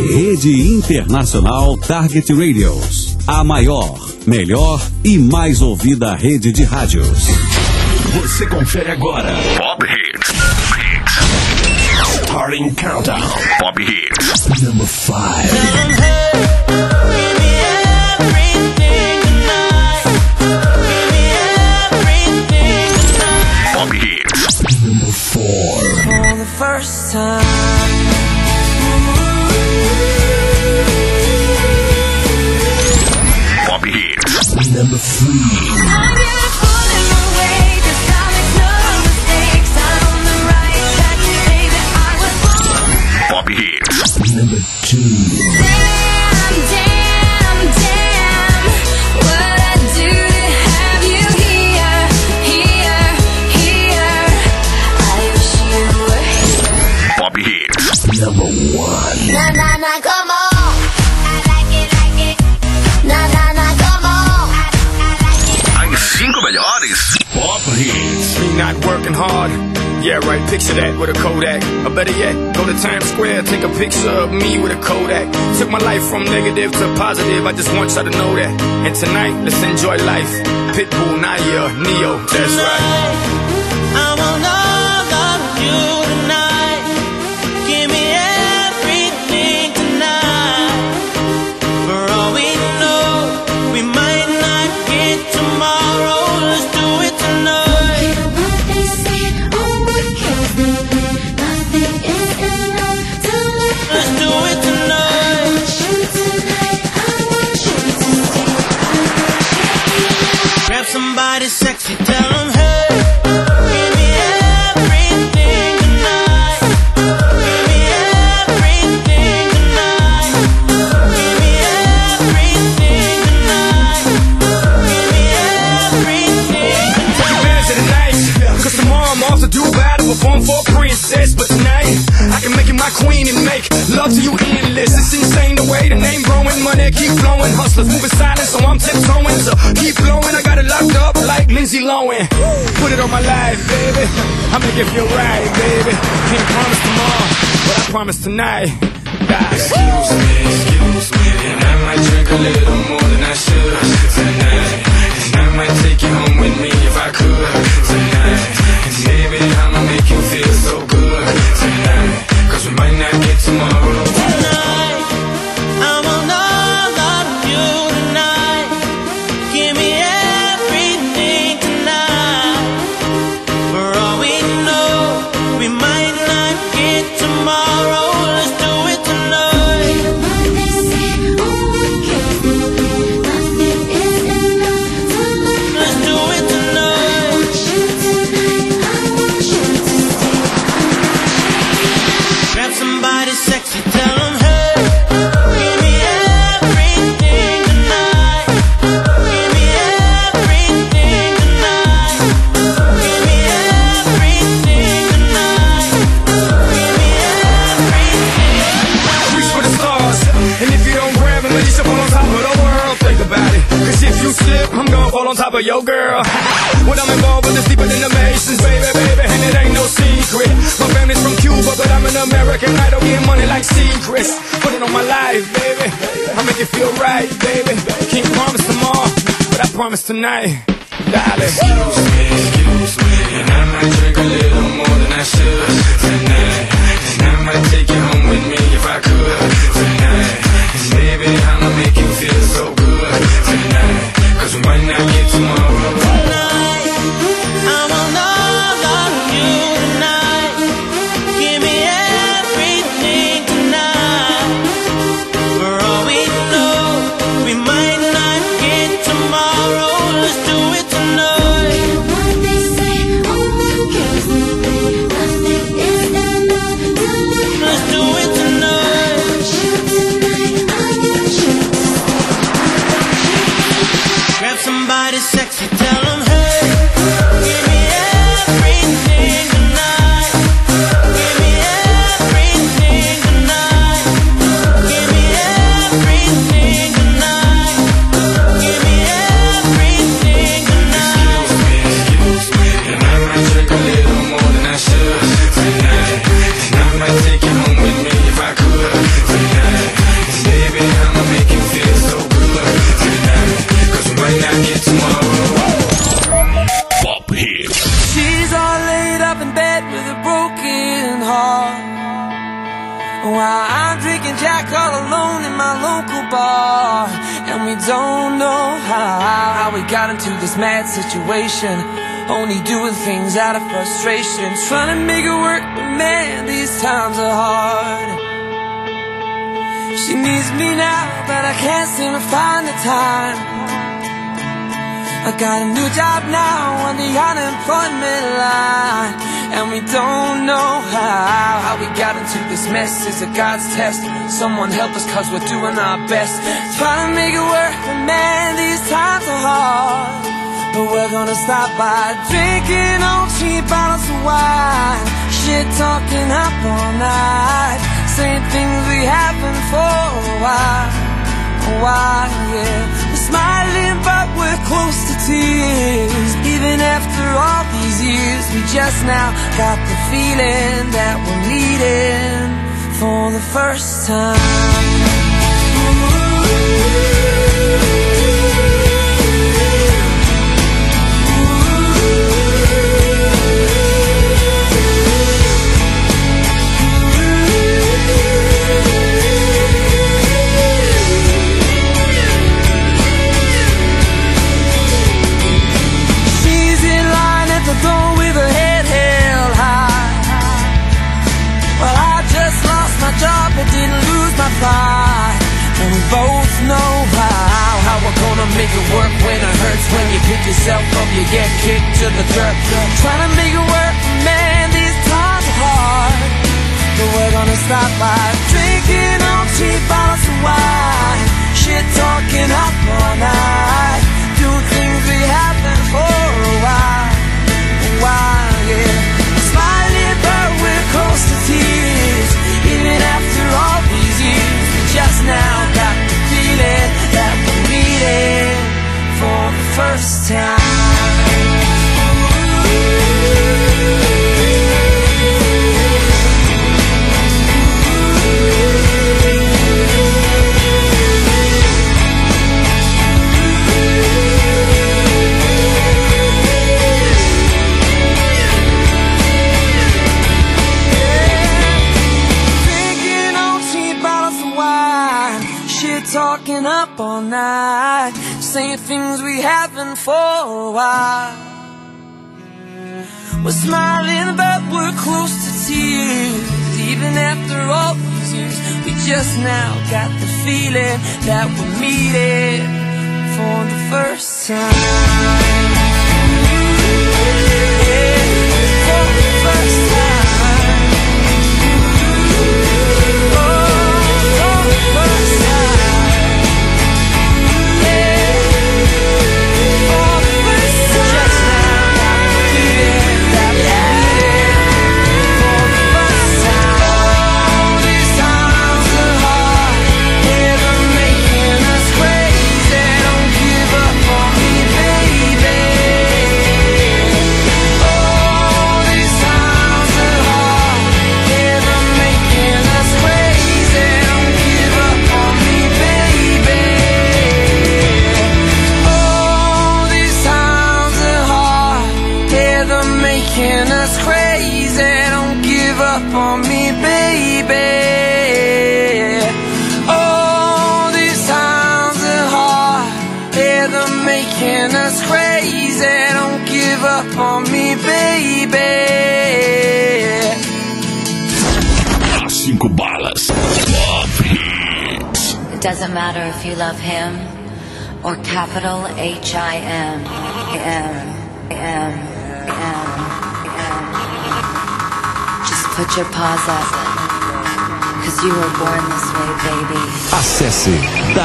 Rede Internacional Target Radios. A maior, melhor e mais ouvida rede de rádios. Você confere agora. Pop Hits. Starting Countdown. Pop Hits. Number 5. Pop Hits. Number 4. For the first time. Pop Hits. Number 3. Pop Hits. Number 2. Damn, what I do to have you here. I wish you were here. Pop Hits. Number 1. Na na na, come on. I like it. Na na na, come on. As 5 melhores. Pop Hits. Me not working hard. Yeah, right, picture that with a Kodak. Or better yet, go to Times Square, take a picture of me with a Kodak. Took my life from negative to positive, I just want y'all to know that. And tonight, let's enjoy life. Pitbull, Naya, Neo, that's right. I want all of you tonight. Give me everything tonight. For all we know, we might not get tomorrow. Let's do it tonight. Let's do it tonight. Grab somebody sexy, tell them, hey, give me everything tonight. Give me everything tonight. Give me everything tonight. Give me everything. Take advantage of the night, cause tomorrow I'm off to Dubai to perform for a princess. But tonight, I can make you my queen and make love to you endless. It's insane the way the name growing, money keep flowing. Hustlers moving silent, so I'm tiptoeing. So keep blowing, I got it locked up like Lindsay Lohan. Put it on my life, baby. I make it feel right, baby. Can't promise tomorrow, but I promise tonight. Excuse me, and I might drink a little more than I should tonight. And I might take you home with me if I could tonight. And maybe I'ma make you feel so good tonight. Cause we might not get tomorrow. Tonight, I want all of you tonight. Give me everything tonight. For all we know, we might not get tomorrow. Let's do it tonight. Let's do it tonight. Grab somebody sexy, tell them, hey, give me everything tonight. Give me everything tonight. Give me everything tonight. Give me everything. Reach for the stars, and if you don't grab them, at least you'll fall on top of the world. Think about it, cause if you slip, I'm gonna fall on top of your girl. When I'm involved with this deeper than the Masons, baby, and it ain't no secret. My family's from Cuba, but I'm an American idol, getting money like secrets. Put it on my life, baby, I make it feel right, baby. Can't promise tomorrow, but I promise tonight, darling. Excuse me, and I might drink a little more than I should tonight. And I might take you home with me if I could tonight. And maybe I'ma make you feel so good tonight. Cause we might not get tomorrow. Tonight, I want all of you tonight. Give me everything tonight. For all we know, we might not get tomorrow. Let's do it tonight. with a broken heart, while I'm drinking Jack all alone in my local bar. And we don't know how we got into this mad situation, only doing things out of frustration, trying to make it work, but man, these times are hard. She needs me now, but I can't seem to find the time. I got a new job now on the unemployment line, and we don't know how we got into this mess. Is it God's test? Someone help us, cause we're doing our best, trying to make it work, but man, these times are hard. But we're gonna stop by drinking on cheap bottles of wine, shit talking up all night, saying things we haven't for a while, yeah. We're smiling but we're close to tears, even after all these years. We just now got the feeling that we're meeting for the first time. With her head held high, well, I just lost my job but didn't lose my pride. And we both know how we're gonna make it work when it hurts. When you pick yourself up, you get kicked to the dirt. Trying to make it work, man, these times are hard. But we're gonna stop by drinking on cheap bottles of wine, shit talking up all night, doing things we haven't for a while, yeah. Smiling but we're close to tears, even after all these years. We just now got the feeling that we're meeting for the first time. Talking up all night, saying things we haven't for a while. We're smiling but we're close to tears, even after all these years. We just now got the feeling that we're meeting for the first time. Yeah, for the first time. Oh, for the first time. On me, baby. Oh, these times are hard, yeah, they're making us crazy. Don't give up on me, baby. As 5 balas. It doesn't matter if you love him or capital H-I-M. Put your paws up, cause you were born this way, baby. Acesse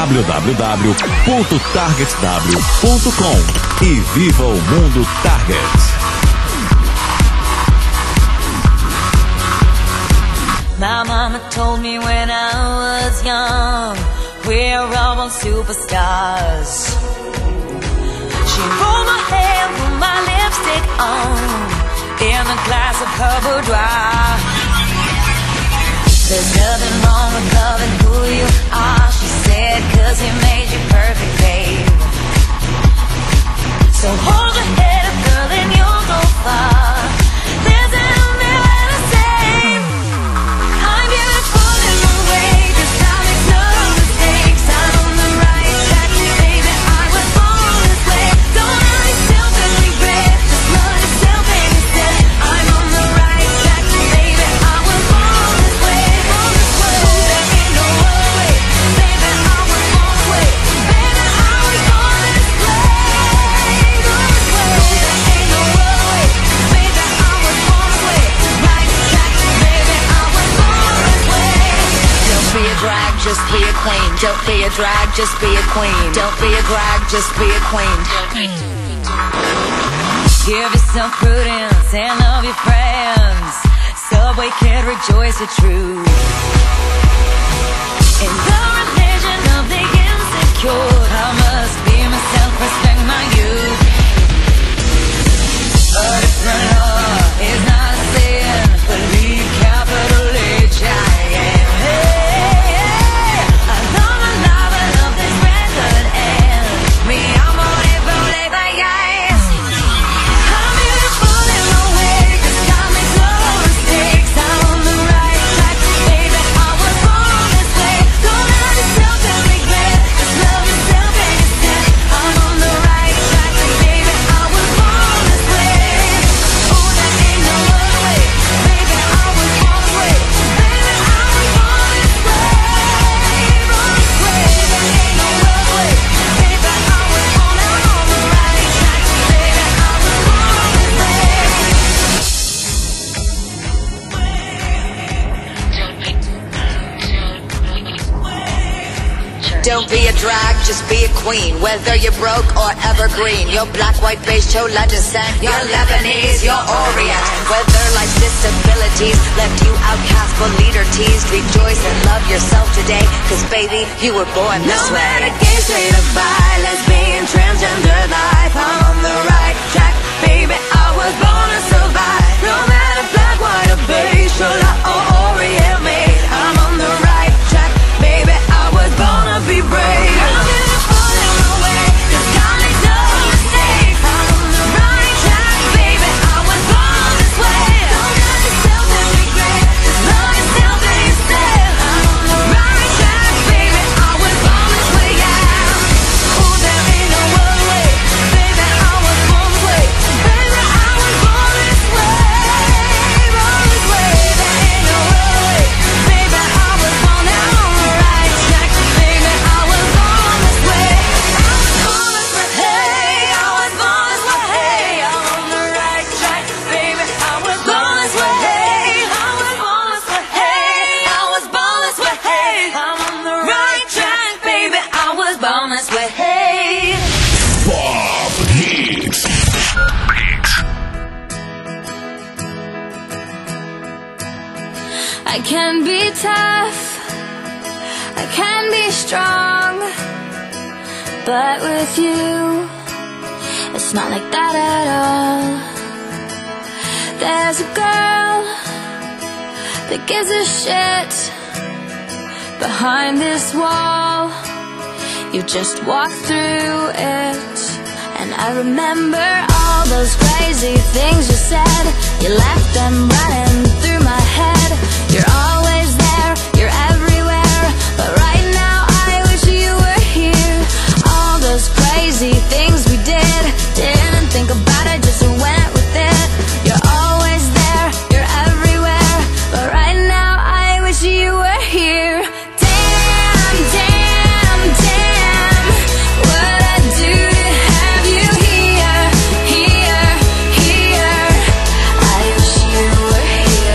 www.targetw.com e viva o mundo Target. My mama told me when I was young, we're all superstars. She rolled my hair, put my lipstick on, in a glass of her boudoir. There's nothing wrong with loving who you are, she said, cause he made you perfect, babe. So hold your head up, girl, and you'll go far. There's a million just be a queen. Don't be a drag, just be a queen. Don't be a drag, just be a queen. Give yourself prudence and love your friends. Subway kid, rejoice the truth. In the religion of the insecure, I must be myself, respect my youth. A different law is not a sin. Believe capital H-I-M. Hey, hey. I love and love and love this record and me, I'm on it, believe I guess. I'm beautiful in my way, 'cause God makes no mistakes. I'm on the right track, baby, I was born this way. Don't hurt yourself and regret, just love yourself and you're set. I'm on the right track, baby, I was born this way. Oh, there ain't no other way, baby, I was born this way. Baby, I was born this way, born this way. There ain't no other way, baby, I was born, I'm on the right track, baby, I was born this way. Don't be a drag, just be a queen. Whether you're broke or evergreen, you're black, white, beige, chola descent, you're Lebanese, you're Orient. Whether life's disabilities left you outcast but leader teased, rejoice and love yourself today, 'cause baby, you were born this way. No matter gay, straight or bi, lesbian, transgender life, I'm on the right track, baby, I was born to survive. No matter black, white or beige, chola or Orient made, I'm on the right track, baby, I was born to be brave. I'm beautiful in my way, 'cause God makes no mistakes. I'm on the right track, baby, I was born this way. Don't hurt yourself and regret, just love yourself and you're set. I'm on the right track, baby, I was born this way, yeah. Oh, there ain't no other way, baby, I was born this way. Baby, I was born this way, born this way. There ain't no other way, baby, I was born, I'm on the right track, baby, I was born this way. I was born this way, hey, I was born this way, hey, I'm on the right track, baby, I was born this way, hey, I was born this way, hey, I was born this way, hey, I'm on the right track, baby, I was born this way, hey. Pop Hits. I can be tough, I can be strong, but with you, it's not like that at all. There's a girl that gives a shit behind this wall. You just walk through it, and I remember all those crazy things you said. You left them running through my head. You're always there, you're everywhere, but right now I wish you were here. All those crazy things we did, didn't think about it, just went with it. You're always there, you're everywhere, but right now I wish you were here. Damn, damn, damn, what I do to have you here, here, here. I wish you were here.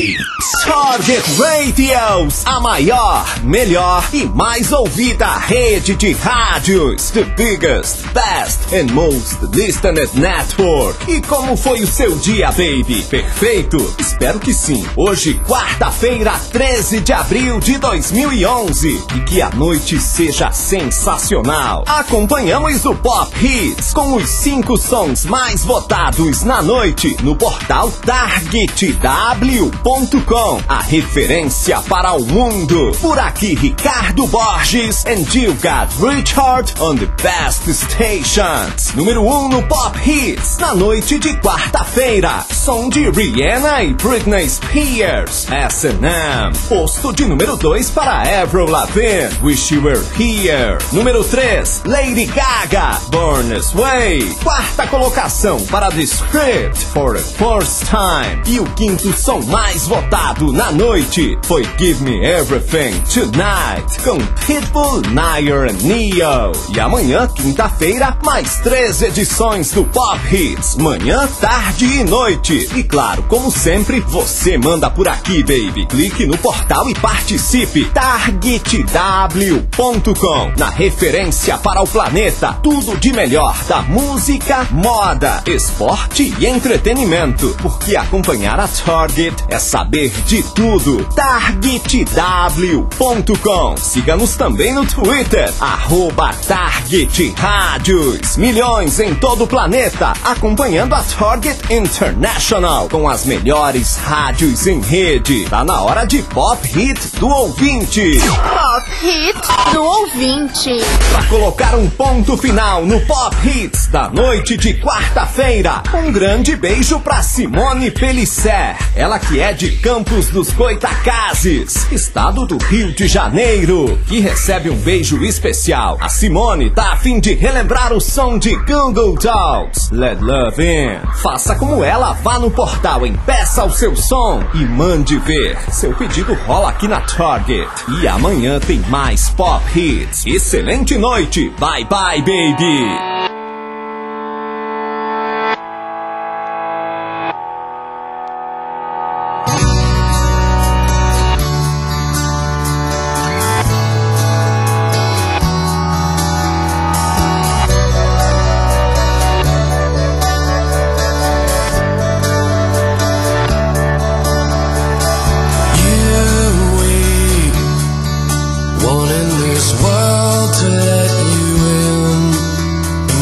Hits. Target Radios, a maior, melhor e mais ouvida rede de rádios. The biggest, best and most listened network. E como foi o seu dia, baby? Perfeito? Espero que sim. Hoje, quarta-feira, 13 de abril de 2011. E que a noite seja sensacional. Acompanhamos o Pop Hits com os 5 sons mais votados na noite no portal targetw.com, a referência para o mundo. Por aqui, Ricardo Borges and you got Richard on the best stations. Número 1 no Pop Hits na noite de quarta-feira. Som de Rihanna e Britney Spears, S&M. Posto de número 2 para Avril Lavigne, Wish You Were Here. Número 3, Lady Gaga, Born This Way. Quarta colocação para The Script, For the First Time. E o quinto som mais votado na noite foi Give Me Everything Tonight, com Pitbull, Nair and Neo. E amanhã, quinta-feira, mais 3 edições do Pop Hits, manhã, tarde e noite. E claro, como sempre, você manda por aqui, baby. Clique no portal e participe. targetw.com, na referência para o planeta. Tudo de melhor da música, moda, esporte e entretenimento. Porque acompanhar a Target é saber de tudo. targetw.com. Siga-nos também no Twitter, @TargetRádios. Milhões em todo o planeta, acompanhando a Target International, com as melhores rádios em rede. Tá na hora de Pop Hit do ouvinte. Pop Hit do ouvinte. Pra colocar um ponto final no Pop Hits da noite de quarta-feira, um grande beijo pra Simone Pellicer. Ela que é de Campos dos Goitacazes, estado do Rio de Janeiro, que recebe um beijo especial. A Simone tá a fim de relembrar o som de Google Dolls, Let Love In. Faça como ela, vá no portal, empeça o seu som e mande ver. Seu pedido rola aqui na Target. E amanhã tem mais Pop Hits. Excelente noite. Bye bye, baby. Wanting this world to let you in.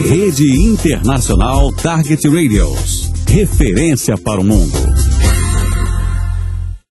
Rede Internacional Target Radios. Referência para o mundo.